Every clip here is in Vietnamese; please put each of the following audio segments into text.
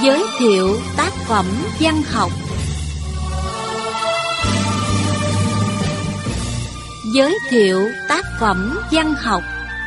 Giới thiệu tác phẩm văn học. Giới thiệu tác phẩm văn học.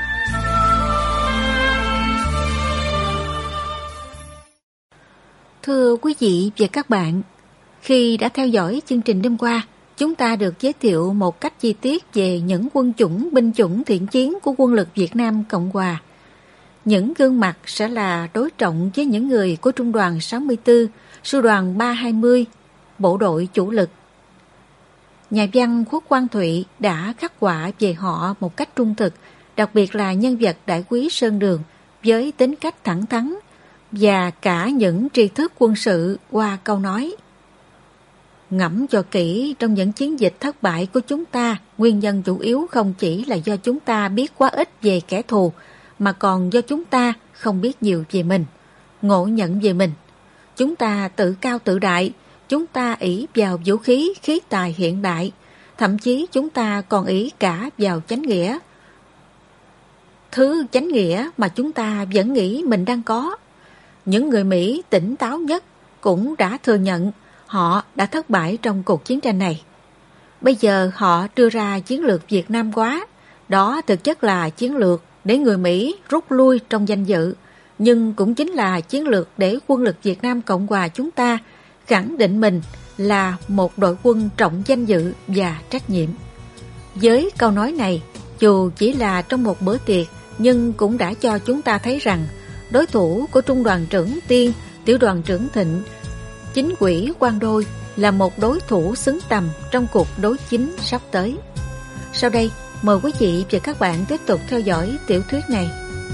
Thưa quý vị và các bạn, khi đã theo dõi chương trình đêm qua, chúng ta được giới thiệu một cách chi tiết về những quân chủng, binh chủng thiện chiến của quân lực Việt Nam Cộng Hòa. Những gương mặt sẽ là đối trọng với những người của Trung đoàn 64, Sư đoàn 320, bộ đội chủ lực. Nhà văn Khuất Quang Thụy đã khắc họa về họ một cách trung thực, đặc biệt là nhân vật Đại úy Sơn Đường với tính cách thẳng thắn và cả những tri thức quân sự qua câu nói: ngẫm cho kỹ, trong những chiến dịch thất bại của chúng ta, nguyên nhân chủ yếu không chỉ là do chúng ta biết quá ít về kẻ thù, mà còn do chúng ta không biết nhiều về mình, ngộ nhận về mình. Chúng ta tự cao tự đại, chúng ta ỷ vào vũ khí, khí tài hiện đại, thậm chí chúng ta còn ỷ cả vào chánh nghĩa. Thứ chánh nghĩa mà chúng ta vẫn nghĩ mình đang có. Những người Mỹ tỉnh táo nhất cũng đã thừa nhận họ đã thất bại trong cuộc chiến tranh này. Bây giờ họ đưa ra chiến lược Việt Nam hóa. Đó thực chất là chiến lược để người Mỹ rút lui trong danh dự, nhưng cũng chính là chiến lược để quân lực Việt Nam Cộng Hòa chúng ta khẳng định mình là một đội quân trọng danh dự và trách nhiệm. Với câu nói này, dù chỉ là trong một bữa tiệc, nhưng cũng đã cho chúng ta thấy rằng đối thủ của Trung đoàn trưởng Tiên, Tiểu đoàn trưởng Thịnh, Chính ủy Quang Đôi là một đối thủ xứng tầm trong cuộc đối chính sắp tới. Sau đây, mời quý vị và các bạn tiếp tục theo dõi tiểu thuyết này.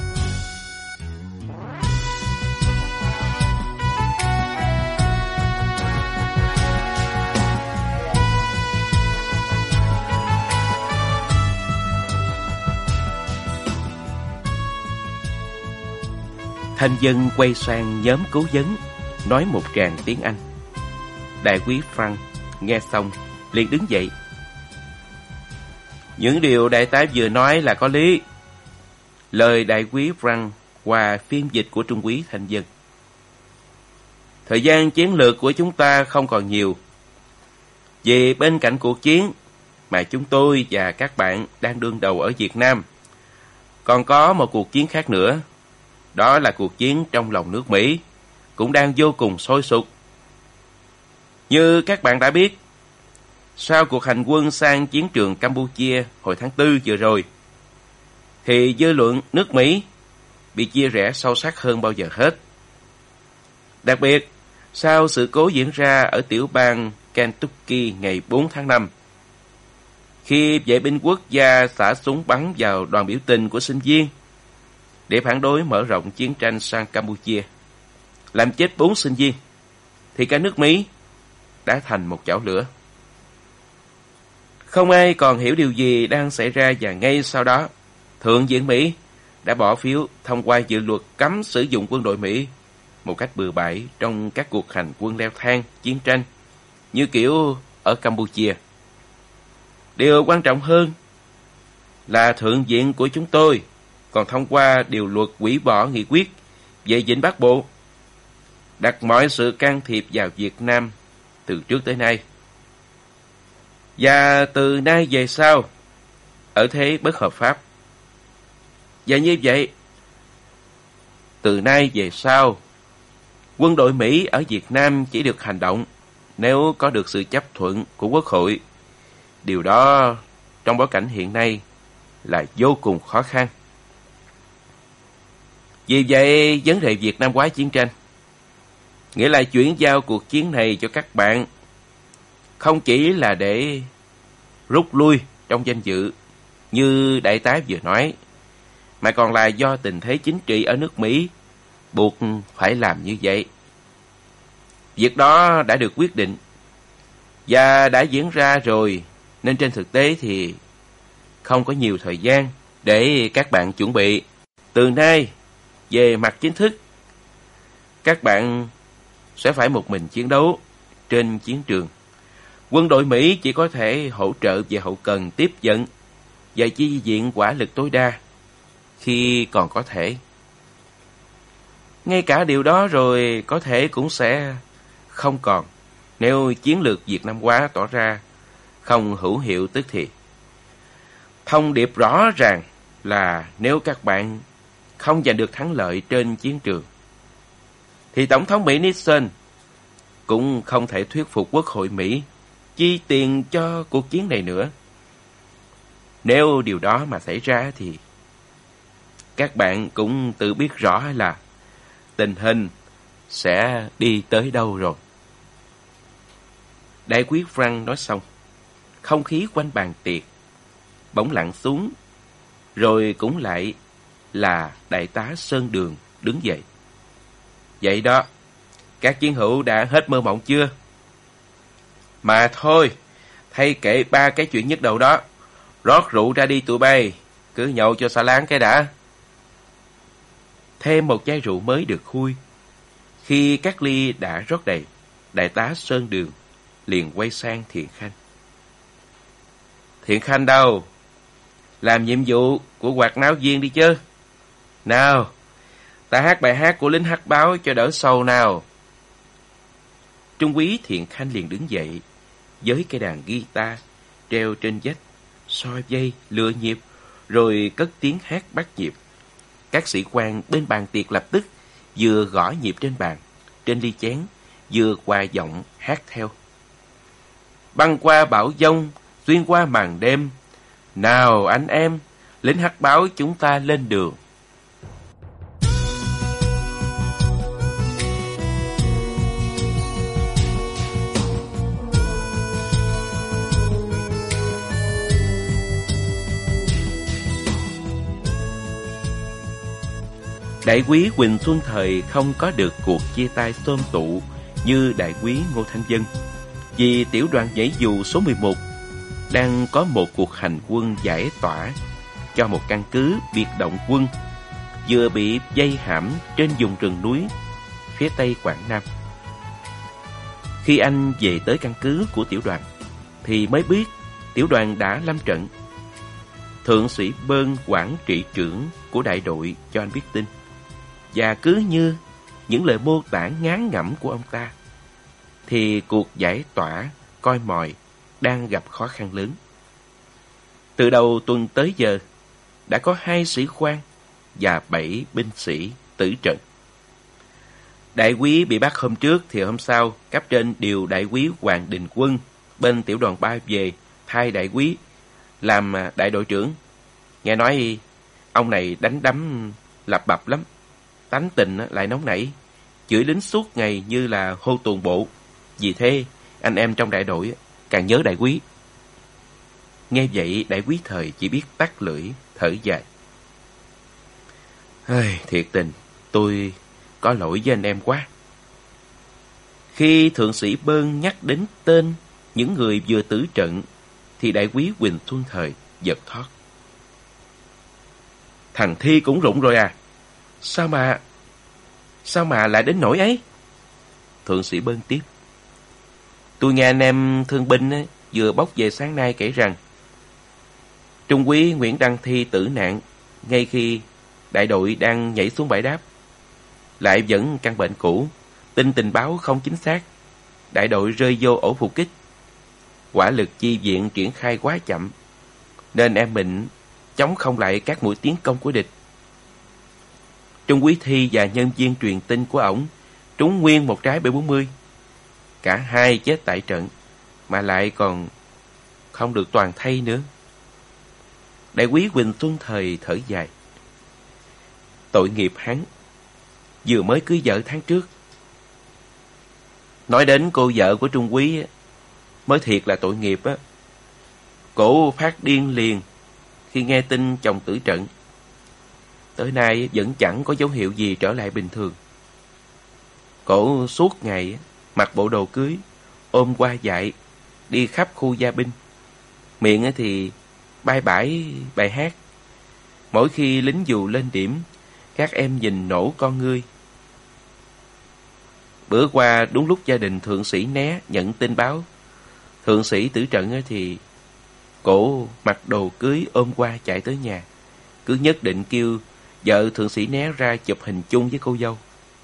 Thanh Dân quay sang nhóm cố vấn, nói một tràng tiếng Anh. Đại úy Frank nghe xong liền đứng dậy. Những điều đại tá vừa nói là có lý. Lời đại úy Frank qua phiên dịch của trung úy Thanh Dân. Thời gian chiến lược của chúng ta không còn nhiều. Vì bên cạnh cuộc chiến mà chúng tôi và các bạn đang đương đầu ở Việt Nam, còn có một cuộc chiến khác nữa. Đó là cuộc chiến trong lòng nước Mỹ, cũng đang vô cùng sôi sục. Như các bạn đã biết, sau cuộc hành quân sang chiến trường Campuchia hồi tháng 4 vừa rồi, thì dư luận nước Mỹ bị chia rẽ sâu sắc hơn bao giờ hết. Đặc biệt, sau sự cố diễn ra ở tiểu bang Kentucky ngày 4 tháng 5, khi vệ binh quốc gia xả súng bắn vào đoàn biểu tình của sinh viên để phản đối mở rộng chiến tranh sang Campuchia, làm chết 4 sinh viên, thì cả nước Mỹ đã thành một chảo lửa. Không ai còn hiểu điều gì đang xảy ra, và ngay sau đó, Thượng viện Mỹ đã bỏ phiếu thông qua dự luật cấm sử dụng quân đội Mỹ một cách bừa bãi trong các cuộc hành quân leo thang chiến tranh như kiểu ở Campuchia. Điều quan trọng hơn là Thượng viện của chúng tôi còn thông qua điều luật hủy bỏ nghị quyết về Vịnh Bắc Bộ, đặt mọi sự can thiệp vào Việt Nam từ trước tới nay. Và từ nay về sau, ở thế bất hợp pháp. Và như vậy, từ nay về sau, quân đội Mỹ ở Việt Nam chỉ được hành động nếu có được sự chấp thuận của Quốc hội. Điều đó trong bối cảnh hiện nay là vô cùng khó khăn. Vì vậy, vấn đề Việt Nam hóa chiến tranh, nghĩa là chuyển giao cuộc chiến này cho các bạn, không chỉ là để rút lui trong danh dự như đại tá vừa nói, mà còn là do tình thế chính trị ở nước Mỹ buộc phải làm như vậy. Việc đó đã được quyết định và đã diễn ra rồi, nên trên thực tế thì không có nhiều thời gian để các bạn chuẩn bị. Từ nay, về mặt chính thức, các bạn sẽ phải một mình chiến đấu trên chiến trường. Quân đội Mỹ chỉ có thể hỗ trợ về hậu cần tiếp dẫn và chi viện hỏa lực tối đa khi còn có thể. Ngay cả điều đó rồi có thể cũng sẽ không còn nếu chiến lược Việt Nam hóa tỏ ra không hữu hiệu tức thì. Thông điệp rõ ràng là nếu các bạn không giành được thắng lợi trên chiến trường, thì Tổng thống Mỹ Nixon cũng không thể thuyết phục Quốc hội Mỹ chi tiền cho cuộc chiến này nữa. Nếu điều đó mà xảy ra thì các bạn cũng tự biết rõ là tình hình sẽ đi tới đâu rồi. Đại quý Frank nói xong, không khí quanh bàn tiệc bỗng lặng xuống, rồi cũng lại là đại tá Sơn Đường đứng dậy. Vậy đó, các chiến hữu đã hết mơ mộng chưa? Mà thôi, thay kệ ba cái chuyện nhức đầu đó. Rót rượu ra đi tụi bay, cứ nhậu cho xả láng cái đã. Thêm một chai rượu mới được khui. Khi các ly đã rót đầy, đại tá Sơn Đường liền quay sang Thiện Khanh. Thiện Khanh đâu? Làm nhiệm vụ của quạt náo viên đi chứ. Nào, ta hát bài hát của lính hắc báo cho đỡ sầu nào. Trung úy Thiện Khanh liền đứng dậy, với cây đàn guitar treo trên vách, soi dây, lựa nhịp, rồi cất tiếng hát bắt nhịp. Các sĩ quan bên bàn tiệc lập tức vừa gõ nhịp trên bàn, trên ly chén, vừa hòa giọng hát theo. Băng qua bão giông, xuyên qua màn đêm. Nào anh em, lính hắc báo chúng ta lên đường. Đại quý Huỳnh Xuân Thời không có được cuộc chia tay xôm tụ như đại quý Ngô Thanh Vân, vì tiểu đoàn nhảy dù số 11 đang có một cuộc hành quân giải tỏa cho một căn cứ biệt động quân vừa bị vây hãm trên vùng rừng núi phía tây Quảng Nam. Khi anh về tới căn cứ của tiểu đoàn thì mới biết tiểu đoàn đã lâm trận. Thượng sĩ Bơn, quản trị trưởng của đại đội, cho anh biết tin. Và cứ như những lời mô tả ngán ngẩm của ông ta, thì cuộc giải tỏa coi mồi đang gặp khó khăn lớn. Từ đầu tuần tới giờ, đã có 2 sĩ quan và 7 binh sĩ tử trận. Đại quý bị bắt hôm trước thì hôm sau, cấp trên điều đại quý Hoàng Đình Quân bên tiểu đoàn 3 về thay đại quý làm đại đội trưởng. Nghe nói ông này đánh đấm lập bập lắm, tánh tình lại nóng nảy, chửi lính suốt ngày như là hô tuồng bộ. Vì thế anh em trong đại đội càng nhớ đại quý. Nghe vậy đại quý Thời chỉ biết tắt lưỡi thở dài. Thiệt tình, tôi có lỗi với anh em quá. Khi thượng sĩ Bơn nhắc đến tên những người vừa tử trận thì đại quý Huỳnh Xuân Thời giật thót. Thằng Thi cũng rụng rồi à? Sao mà lại đến nỗi ấy? Thượng sĩ Bơn tiếp. Tôi nghe anh em thương binh vừa bốc về sáng nay kể rằng Trung úy Nguyễn Đăng Thi tử nạn ngay khi đại đội đang nhảy xuống bãi đáp. Lại vẫn căn bệnh cũ, tin tình báo không chính xác, đại đội rơi vô ổ phục kích. Hỏa lực chi viện triển khai quá chậm, nên em mình chống không lại các mũi tiến công của địch. Trung úy Thi và nhân viên truyền tin của ổng trúng nguyên một trái B-40. Cả hai chết tại trận, mà lại còn không được toàn thây nữa. Đại quý Huỳnh Xuân Thời thở dài. Tội nghiệp hắn, vừa mới cưới vợ tháng trước. Nói đến cô vợ của Trung úy mới thiệt là tội nghiệp á. Cổ phát điên liền khi nghe tin chồng tử trận. Tới nay vẫn chẳng có dấu hiệu gì trở lại bình thường. Cổ suốt ngày mặc bộ đồ cưới, ôm qua dại, đi khắp khu gia binh. Miệng thì bay bãi bài hát. Mỗi khi lính dù lên điểm, các em nhìn nổ con ngươi. Bữa qua đúng lúc gia đình thượng sĩ Né nhận tin báo thượng sĩ tử trận thì cổ mặc đồ cưới ôm qua chạy tới nhà, cứ nhất định kêu vợ thượng sĩ Né ra chụp hình chung với cô dâu.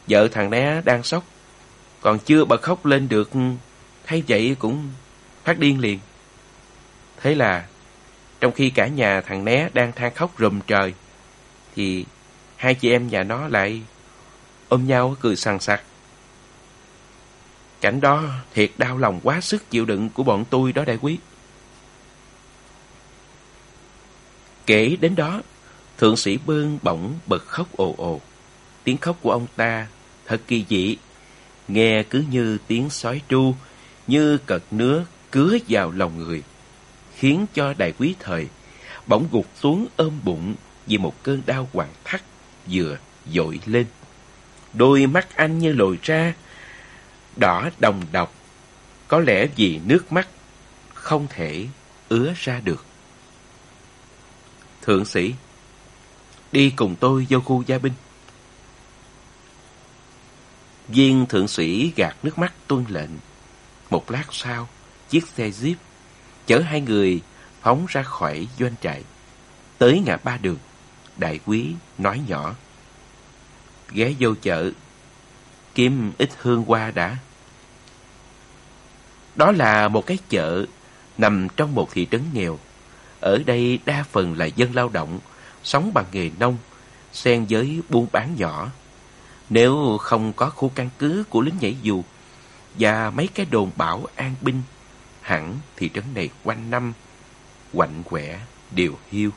Vợ thằng Né đang sốc, còn chưa bật khóc lên được, thấy vậy cũng phát điên liền. Thế là trong khi cả nhà thằng Né đang than khóc rùm trời, thì hai chị em nhà nó lại ôm nhau cười sằng sặc. Cảnh đó thiệt đau lòng quá sức chịu đựng của bọn tôi đó đại quý. Kể đến đó, thượng sĩ Bơn bỗng bật khóc ồ ồ. Tiếng khóc của ông ta thật kỳ dị, nghe cứ như tiếng sói tru, như cật nứa cứa vào lòng người, khiến cho đại quý Thời bỗng gục xuống ôm bụng vì một cơn đau quặn thắt vừa dội lên. Đôi mắt anh như lồi ra, đỏ đồng độc, có lẽ vì nước mắt không thể ứa ra được. Thượng sĩ, đi cùng tôi vô khu gia binh. Viên thượng sĩ gạt nước mắt tuân lệnh. Một lát sau, chiếc xe jeep chở hai người phóng ra khỏi doanh trại. Tới ngã ba đường, đại quý nói nhỏ: ghé vô chợ, kiếm ít hương hoa đã. Đó là một cái chợ nằm trong một thị trấn nghèo. Ở đây đa phần là dân lao động, sống bằng nghề nông, xen với buôn bán nhỏ. Nếu không có khu căn cứ của lính nhảy dù và mấy cái đồn bảo an binh, hẳn thị trấn này quanh năm quạnh quẻ điều hiu.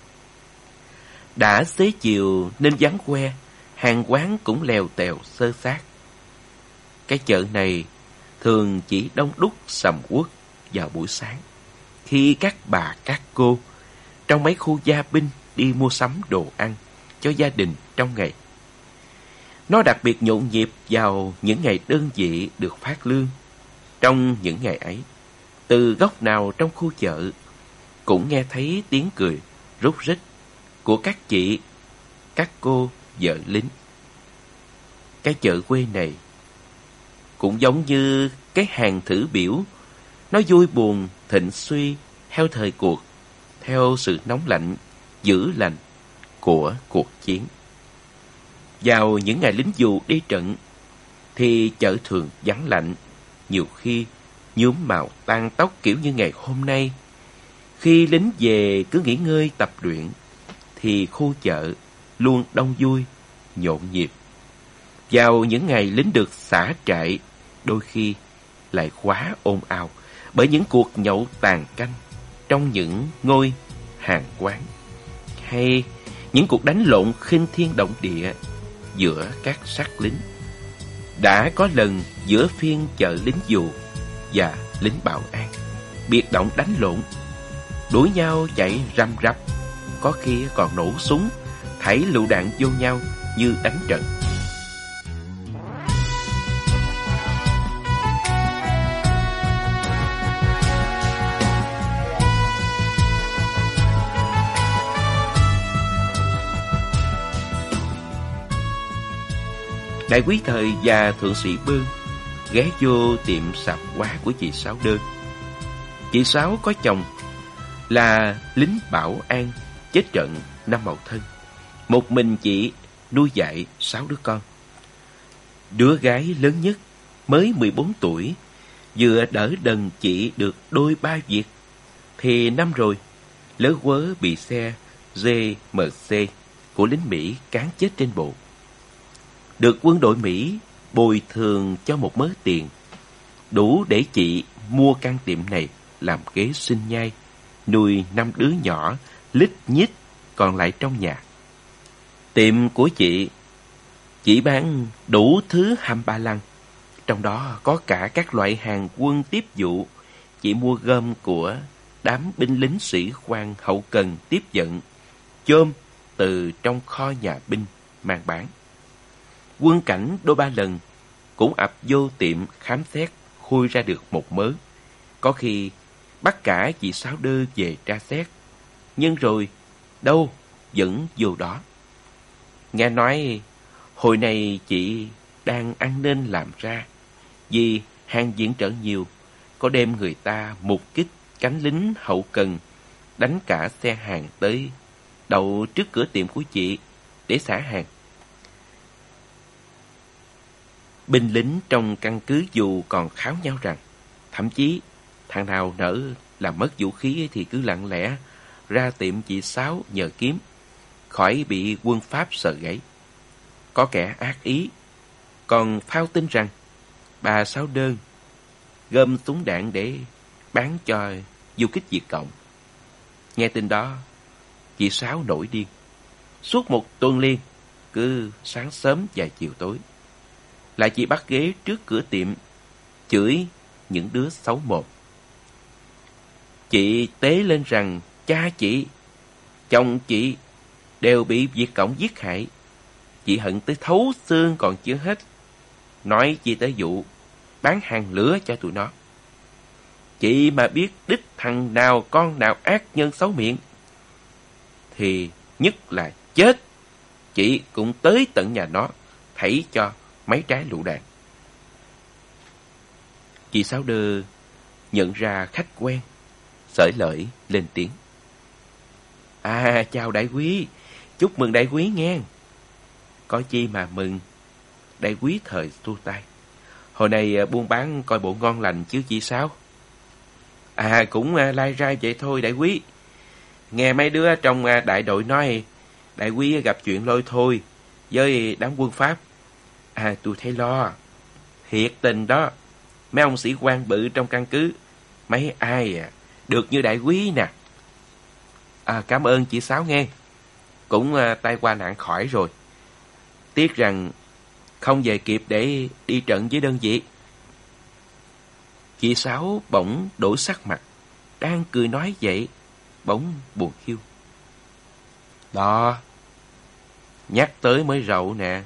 Đã xế chiều nên vắng que, hàng quán cũng lèo tèo xơ xác. Cái chợ này thường chỉ đông đúc sầm uất vào buổi sáng, khi các bà các cô trong mấy khu gia binh đi mua sắm đồ ăn cho gia đình trong ngày. Nó đặc biệt nhộn nhịp vào những ngày đơn vị được phát lương. Trong những ngày ấy, từ góc nào trong khu chợ cũng nghe thấy tiếng cười rúc rích của các chị, các cô vợ lính. Cái chợ quê này cũng giống như cái hàng thử biểu, nó vui buồn thịnh suy theo thời cuộc, theo sự nóng lạnh dữ lạnh của cuộc chiến. Vào những ngày lính dù đi trận thì chợ thường vắng lạnh, nhiều khi nhuốm màu tang tóc kiểu như ngày hôm nay. Khi lính về cứ nghỉ ngơi tập luyện thì khu chợ luôn đông vui, nhộn nhịp. Vào những ngày lính được xả trại, đôi khi lại quá ồn ào bởi những cuộc nhậu tàn canh trong những ngôi hàng quán, hay những cuộc đánh lộn khinh thiên động địa giữa các xác lính. Đã có lần giữa phiên chợ lính dù và lính bảo an biệt động đánh lộn, đuổi nhau chạy răm rắp, có khi còn nổ súng thảy lựu đạn vô nhau như đánh trận. Đại quý Thời và thượng sĩ Bơn ghé vô tiệm sạp hóa của chị Sáu Đơn. Chị Sáu có chồng là lính bảo an chết trận năm Mậu Thân. Một mình chị nuôi dạy 6 đứa con. Đứa gái lớn nhất mới 14 tuổi, vừa đỡ đần chị được đôi ba việc, thì năm rồi lớ quớ bị xe GMC của lính Mỹ cán chết trên bộ. Được quân đội Mỹ bồi thường cho một mớ tiền đủ để chị mua căn tiệm này làm kế sinh nhai, nuôi 5 đứa nhỏ lít nhít còn lại trong nhà. Tiệm của chị chỉ bán đủ thứ hăm ba lăng, trong đó có cả các loại hàng quân tiếp vụ chị mua gom của đám binh lính sĩ quan hậu cần tiếp vận, chôm từ trong kho nhà binh mang bán. Quân cảnh đôi ba lần cũng ập vô tiệm khám xét, khui ra được một mớ. Có khi bắt cả chị Sáu Đơ về tra xét, nhưng rồi đâu vẫn vô đó. Nghe nói hồi này chị đang ăn nên làm ra, vì hàng viện trợ nhiều, có đêm người ta mục kích cánh lính hậu cần, đánh cả xe hàng tới đậu trước cửa tiệm của chị để xả hàng. Binh lính trong căn cứ dù còn kháo nhau rằng, thậm chí thằng nào nỡ làm mất vũ khí thì cứ lặng lẽ ra tiệm chị Sáu nhờ kiếm, khỏi bị quân Pháp sờ gáy. Có kẻ ác ý còn phao tin rằng bà Sáu Đơn gom súng đạn để bán cho du kích Việt Cộng. Nghe tin đó, chị Sáu nổi điên. Suốt một tuần liền, cứ sáng sớm và chiều tối, lại chị bắt ghế trước cửa tiệm, chửi những đứa xấu mồm. Chị tế lên rằng cha chị, chồng chị đều bị Việt Cộng giết hại. Chị hận tới thấu xương còn chưa hết. Nói chị tới vụ bán hàng lửa cho tụi nó. Chị mà biết đích thằng nào con nào ác nhân xấu miệng thì nhất là chết, chị cũng tới tận nhà nó thảy cho mấy trái lựu đạn. Chị Sáu Đơ nhận ra khách quen, xởi lởi lên tiếng. Chào đại quý, chúc mừng đại quý nghe. Có chi mà mừng, đại quý thời tu tay. Hồi này buôn bán coi bộ ngon lành chứ chị sao? Cũng lai rai vậy thôi đại quý. Nghe mấy đứa trong đại đội nói đại quý gặp chuyện lôi thôi với đám quân Pháp. Tôi thấy lo. Thiệt tình đó. Mấy ông sĩ quan bự trong căn cứ, mấy ai được như đại quý nè. Cảm ơn chị Sáu nghe. Cũng tai qua nạn khỏi rồi. Tiếc rằng không về kịp để đi trận với đơn vị. Chị Sáu bỗng đổi sắc mặt, đang cười nói vậy, bỗng buồn khiêu. Đó, nhắc tới mới rậu nè.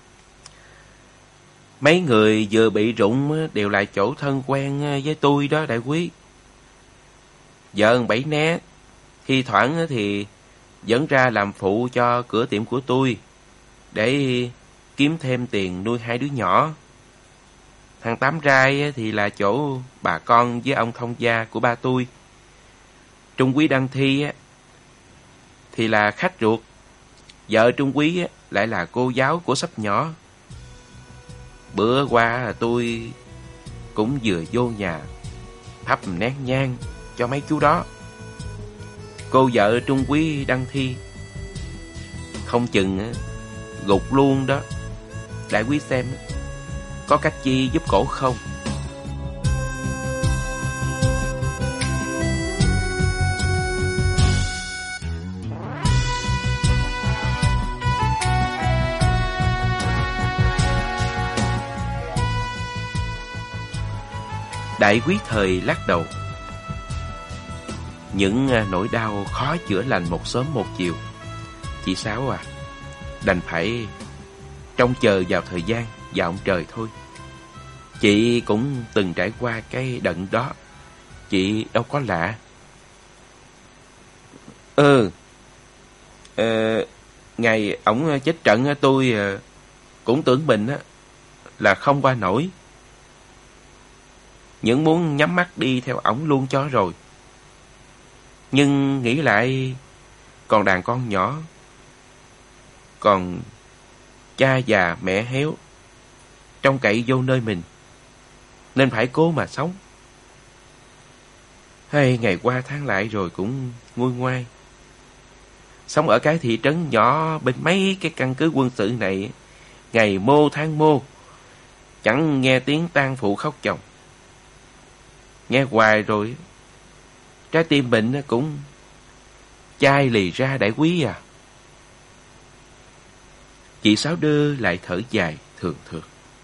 Mấy người vừa bị rụng đều là chỗ thân quen với tôi đó đại quý. Vợ Bảy Né, thi thoảng thì dẫn ra làm phụ cho cửa tiệm của tôi để kiếm thêm tiền nuôi hai đứa nhỏ. Thằng Tám Rai thì là chỗ bà con với ông thông gia của ba tôi. Trung quý Đăng Thi thì là khách ruột. Vợ Trung quý lại là cô giáo của Sắp Nhỏ. Bữa qua tôi cũng vừa vô nhà thắp nén nhang cho mấy chú đó. Cô vợ Trung quý Đăng Thi không chừng gục luôn đó. Đại quý xem có cách chi giúp cổ không? Đại quý thời lắc đầu. Những nỗi đau khó chữa lành một sớm một chiều. Chị Sáu đành phải trông chờ vào thời gian và ông trời thôi. Chị cũng từng trải qua cái đận đó, chị đâu có lạ. Ngày ổng chết trận tôi cũng tưởng mình là không qua nổi. Những muốn nhắm mắt đi theo ổng luôn cho rồi. Nhưng nghĩ lại còn đàn con nhỏ, còn cha già mẹ héo, trông cậy vô nơi mình, nên phải cố mà sống. Hay ngày qua tháng lại rồi cũng nguôi ngoai. Sống ở cái thị trấn nhỏ bên mấy cái căn cứ quân sự này, ngày mô tháng mô, chẳng nghe tiếng tang phụ khóc chồng. Nghe hoài rồi, trái tim mình cũng chai lì ra đại quý à. Chị Sáu Đơ lại thở dài thường thường.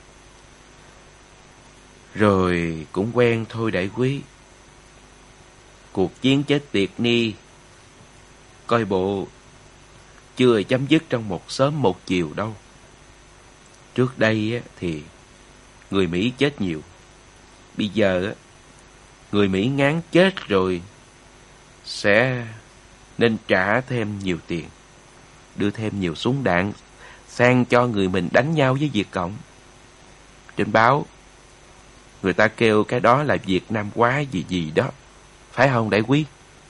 Rồi cũng quen thôi đại quý. Cuộc chiến chết tiệt ni coi bộ chưa chấm dứt trong một sớm một chiều đâu. Trước đây thì người Mỹ chết nhiều. Bây giờ người Mỹ ngán chết rồi sẽ nên trả thêm nhiều tiền, đưa thêm nhiều súng đạn sang cho người mình đánh nhau với Việt Cộng. Trên báo người ta kêu cái đó là Việt Nam hóa gì gì đó, phải không đại quý?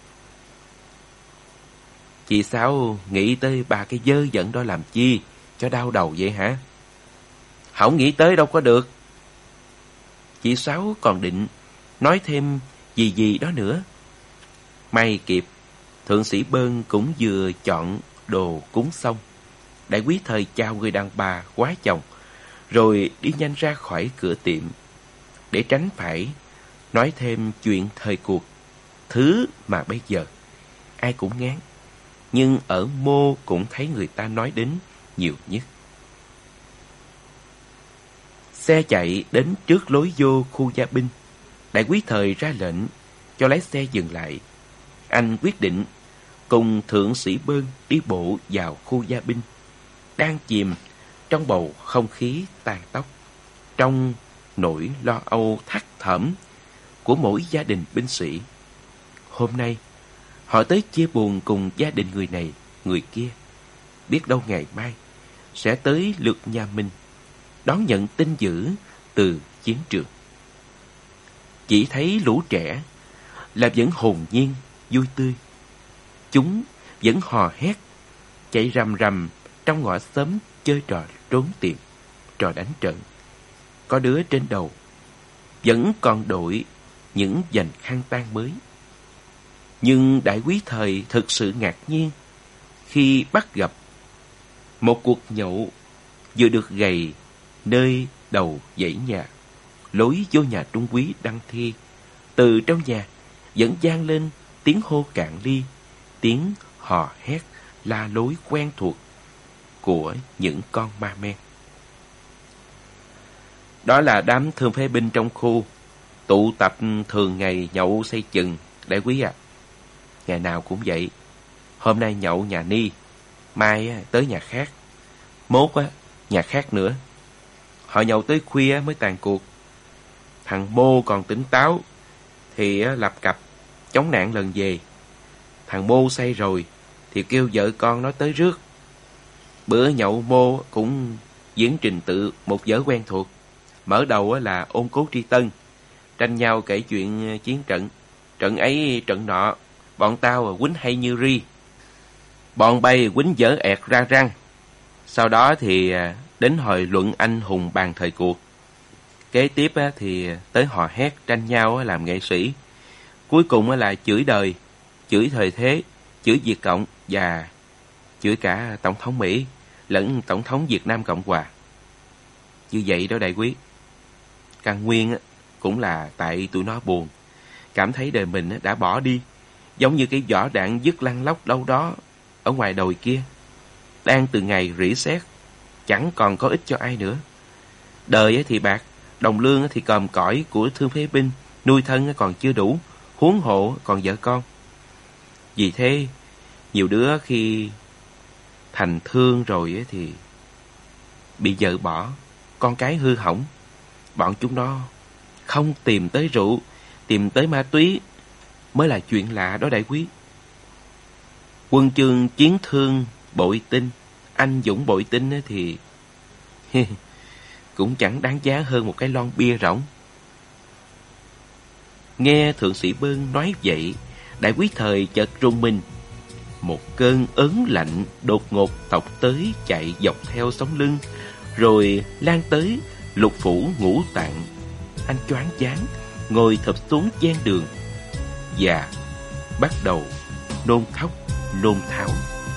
Chị Sáu nghĩ tới ba cái dơ dẫn đó làm chi cho đau đầu vậy hả? Không nghĩ tới đâu có được. Chị Sáu còn định nói thêm gì đó nữa. May kịp, thượng sĩ Bơn cũng vừa chọn đồ cúng xong. Đại quý thời chào người đàn bà quá chồng, rồi đi nhanh ra khỏi cửa tiệm, để tránh phải nói thêm chuyện thời cuộc, thứ mà bây giờ ai cũng ngán, nhưng ở Mô cũng thấy người ta nói đến nhiều nhất. Xe chạy đến trước lối vô khu gia binh. Đại quý thời ra lệnh cho lái xe dừng lại. Anh quyết định cùng thượng sĩ Bơn đi bộ vào khu gia binh, đang chìm trong bầu không khí tàn tóc, trong nỗi lo âu thắt thỏm của mỗi gia đình binh sĩ. Hôm nay, họ tới chia buồn cùng gia đình người này, người kia. Biết đâu ngày mai sẽ tới lượt nhà mình đón nhận tin dữ từ chiến trường. Chỉ thấy lũ trẻ là vẫn hồn nhiên, vui tươi. Chúng vẫn hò hét, chạy rầm rầm trong ngõ xóm chơi trò trốn tìm, trò đánh trận. Có đứa trên đầu vẫn còn đội những vành khăn tang mới. Nhưng đại quý thời thực sự ngạc nhiên khi bắt gặp một cuộc nhậu vừa được gầy nơi đầu dãy nhà, lối vô nhà trung quý Đăng Thi. Từ trong nhà vẫn vang lên tiếng hô cạn ly, tiếng hò hét la lối quen thuộc của những con ma men. Đó là đám thương phế binh trong khu, tụ tập thường ngày nhậu say chừng, đại quý à. Ngày nào cũng vậy. Hôm nay nhậu nhà Ni, mai tới nhà khác, mốt nhà khác nữa. Họ nhậu tới khuya mới tàn cuộc. Thằng Mô còn tỉnh táo thì lập cặp chống nạn lần về. Thằng Mô say rồi thì kêu vợ con nó tới rước. Bữa nhậu Mô cũng diễn trình tự một vở quen thuộc. Mở đầu là ôn cố tri tân, tranh nhau kể chuyện chiến trận. Trận ấy trận nọ, bọn tao quýnh hay như ri, bọn bay quýnh dở ẹt ra răng. Sau đó thì đến hồi luận anh hùng bàn thời cuộc. Kế tiếp thì tới hò hét tranh nhau làm nghệ sĩ. Cuối cùng là chửi đời, chửi thời thế, chửi Việt Cộng và chửi cả Tổng thống Mỹ lẫn Tổng thống Việt Nam Cộng Hòa. Như vậy đó đại quý. Căn nguyên cũng là tại tụi nó buồn, cảm thấy đời mình đã bỏ đi, giống như cái vỏ đạn dứt lăn lóc đâu đó ở ngoài đồi kia, đang từ ngày rỉ sét, chẳng còn có ích cho ai nữa. Đời thì bạc, đồng lương thì còm cõi của thương phế binh, nuôi thân còn chưa đủ, huống hộ còn vợ con. Vì thế, nhiều đứa khi thành thương rồi thì bị vợ bỏ, con cái hư hỏng. Bọn chúng nó không tìm tới rượu, tìm tới ma túy mới là chuyện lạ đó đại quý. Quân chương chiến thương bội tinh, anh dũng bội tinh thì cũng chẳng đáng giá hơn một cái lon bia rỗng. Nghe thượng sĩ Bơn nói vậy, đại quý thời chợt rùng mình. Một cơn ớn lạnh đột ngột tọc tới, chạy dọc theo sống lưng, rồi lan tới lục phủ ngũ tạng. Anh choáng váng ngồi thụp xuống ven đường và bắt đầu nôn thốc nôn tháo.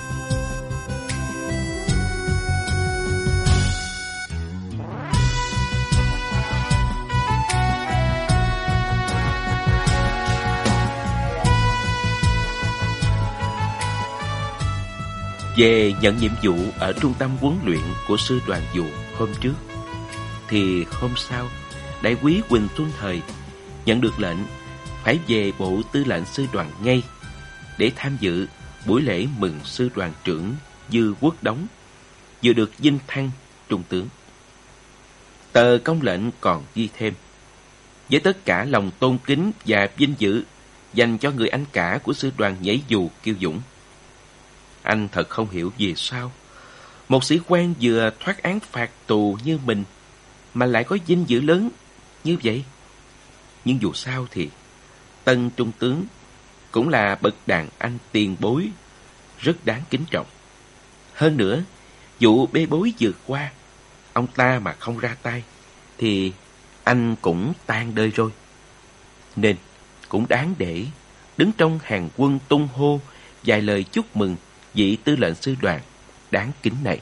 Về nhận nhiệm vụ ở trung tâm huấn luyện của sư đoàn vụ hôm trước, thì hôm sau, đại quý Quỳnh Xuân Thời nhận được lệnh phải về bộ tư lệnh sư đoàn ngay để tham dự buổi lễ mừng sư đoàn trưởng Dư Quốc Đống vừa được vinh thăng trung tướng. Tờ công lệnh còn ghi thêm: với tất cả lòng tôn kính và vinh dự dành cho người anh cả của sư đoàn nhảy dù Kiêu Dũng. Anh thật không hiểu vì sao một sĩ quan vừa thoát án phạt tù như mình mà lại có vinh dự lớn như vậy. Nhưng dù sao thì tân trung tướng cũng là bậc đàn anh tiền bối, rất đáng kính trọng. Hơn nữa, vụ bê bối vừa qua, ông ta mà không ra tay thì anh cũng tan đời rồi. Nên cũng đáng để đứng trong hàng quân tung hô vài lời chúc mừng vị tư lệnh sư đoàn đáng kính này.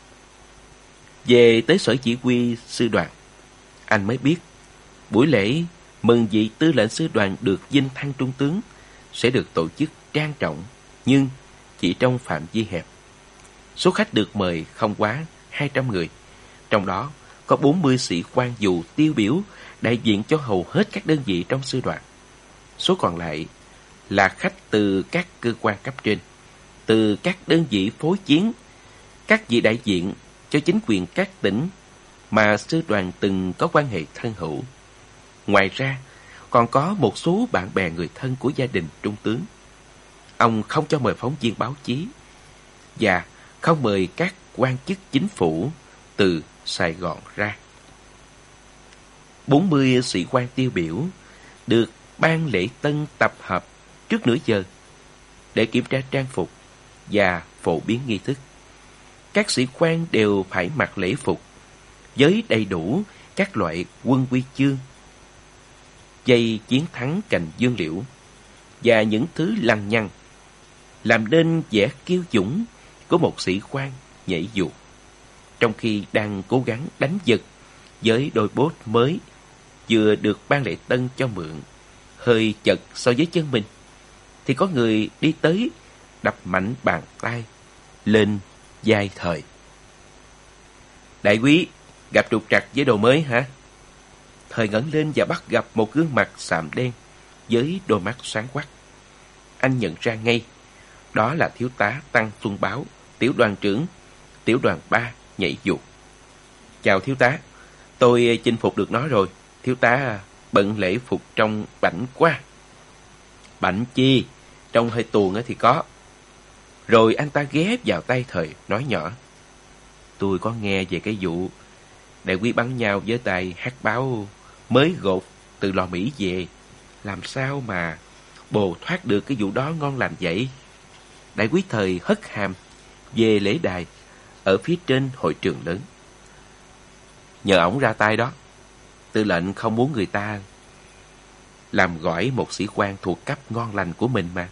Về tới sở chỉ huy sư đoàn, anh mới biết buổi lễ mừng vị tư lệnh sư đoàn được vinh thăng trung tướng sẽ được tổ chức trang trọng, nhưng chỉ trong phạm vi hẹp. Số khách được mời không quá 200 người, trong đó có 40 sĩ quan dù tiêu biểu đại diện cho hầu hết các đơn vị trong sư đoàn. Số còn lại là khách từ các cơ quan cấp trên, từ các đơn vị phối chiến, các vị đại diện cho chính quyền các tỉnh mà sư đoàn từng có quan hệ thân hữu. Ngoài ra, còn có một số bạn bè người thân của gia đình trung tướng. Ông không cho mời phóng viên báo chí và không mời các quan chức chính phủ từ Sài Gòn ra. 40 sĩ quan tiêu biểu được ban lễ tân tập hợp trước nửa giờ để kiểm tra trang phục và phổ biến nghi thức. Các sĩ quan đều phải mặc lễ phục với đầy đủ các loại quân huy chương, dây chiến thắng cành dương liễu và những thứ lăng nhăng, làm nên vẻ kiêu dũng của một sĩ quan nhảy dù, trong khi đang cố gắng đánh giật với đôi bốt mới vừa được ban lễ tân cho mượn, hơi chật so với chân mình, thì có người đi tới đập mạnh bàn tay lên vai Thời. Đại quý, gặp trục trặc với đồ mới hả? Thời ngẩng lên và bắt gặp một gương mặt xạm đen với đôi mắt sáng quắc. Anh nhận ra ngay, đó là thiếu tá Tăng Xuân Báo, tiểu đoàn trưởng, tiểu đoàn 3 nhảy dù. Chào thiếu tá, tôi chinh phục được nó rồi. Thiếu tá bận lễ phục trong bảnh quá. Bảnh chi? Trong hơi tuồng thì có. Rồi anh ta ghé vào tay Thời nói nhỏ. Tôi có nghe về cái vụ đại quý bắn nhau với tay hát báo mới gột từ lò Mỹ về. Làm sao mà bồ thoát được cái vụ đó ngon lành vậy? Đại quý Thời hất hàm về lễ đài ở phía trên hội trường lớn. Nhờ ổng ra tay đó. Tư lệnh không muốn người ta làm gỏi một sĩ quan thuộc cấp ngon lành của mình mà.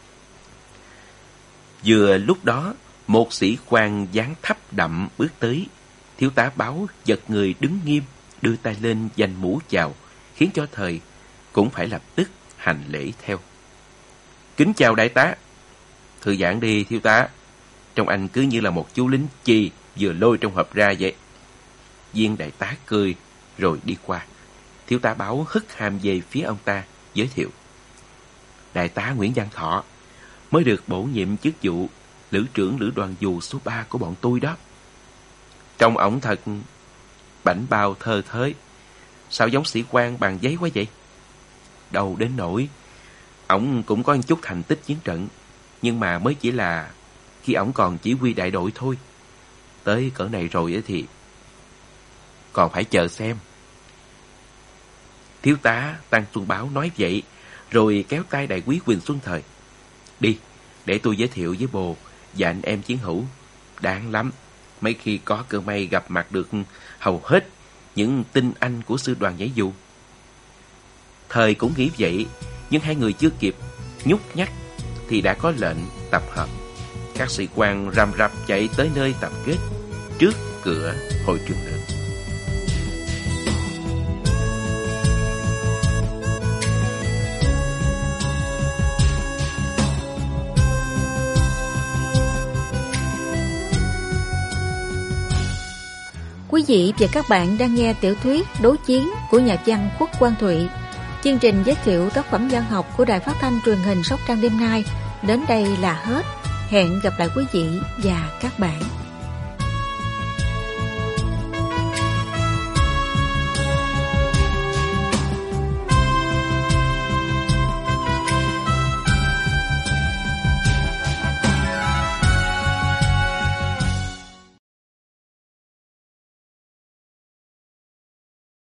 Vừa lúc đó, một sĩ quan dáng thấp đậm bước tới. Thiếu tá Báo giật người đứng nghiêm, đưa tay lên giành mũ chào, khiến cho Thời cũng phải lập tức hành lễ theo. Kính chào đại tá. Thư giãn đi thiếu tá. Trông anh cứ như là một chú lính chi vừa lôi trong hộp ra vậy. Viên đại tá cười rồi đi qua. Thiếu tá Báo hất hàm về phía ông ta, giới thiệu. Đại tá Nguyễn Văn Thọ mới được bổ nhiệm chức vụ lữ trưởng lữ đoàn dù số 3 của bọn tôi đó. Trông ổng thật bảnh bao thơ thới. Sao giống sĩ quan bằng giấy quá vậy? Đâu đến nỗi. Ổng cũng có một chút thành tích chiến trận, nhưng mà mới chỉ là khi ổng còn chỉ huy đại đội thôi. Tới cỡ này rồi thì còn phải chờ xem. Thiếu tá Tăng Xuân Báo nói vậy, rồi kéo tay đại quý Quỳnh Xuân Thời. Đi, để tôi giới thiệu với bồ và anh em chiến hữu. Đáng lắm, mấy khi có cơ may gặp mặt được hầu hết những tinh anh của sư đoàn nhảy dù. Thời cũng nghĩ vậy, nhưng hai người chưa kịp nhúc nhắc thì đã có lệnh tập hợp. Các sĩ quan rầm rập chạy tới nơi tập kết trước cửa hội trường lớn. Quý vị và các bạn đang nghe tiểu thuyết Đối chiến của nhà văn Khuất Quang Thụy. Chương trình giới thiệu tác phẩm văn học của Đài Phát thanh Truyền hình Sóc Trăng đêm nay đến đây là hết. Hẹn gặp lại quý vị và các bạn.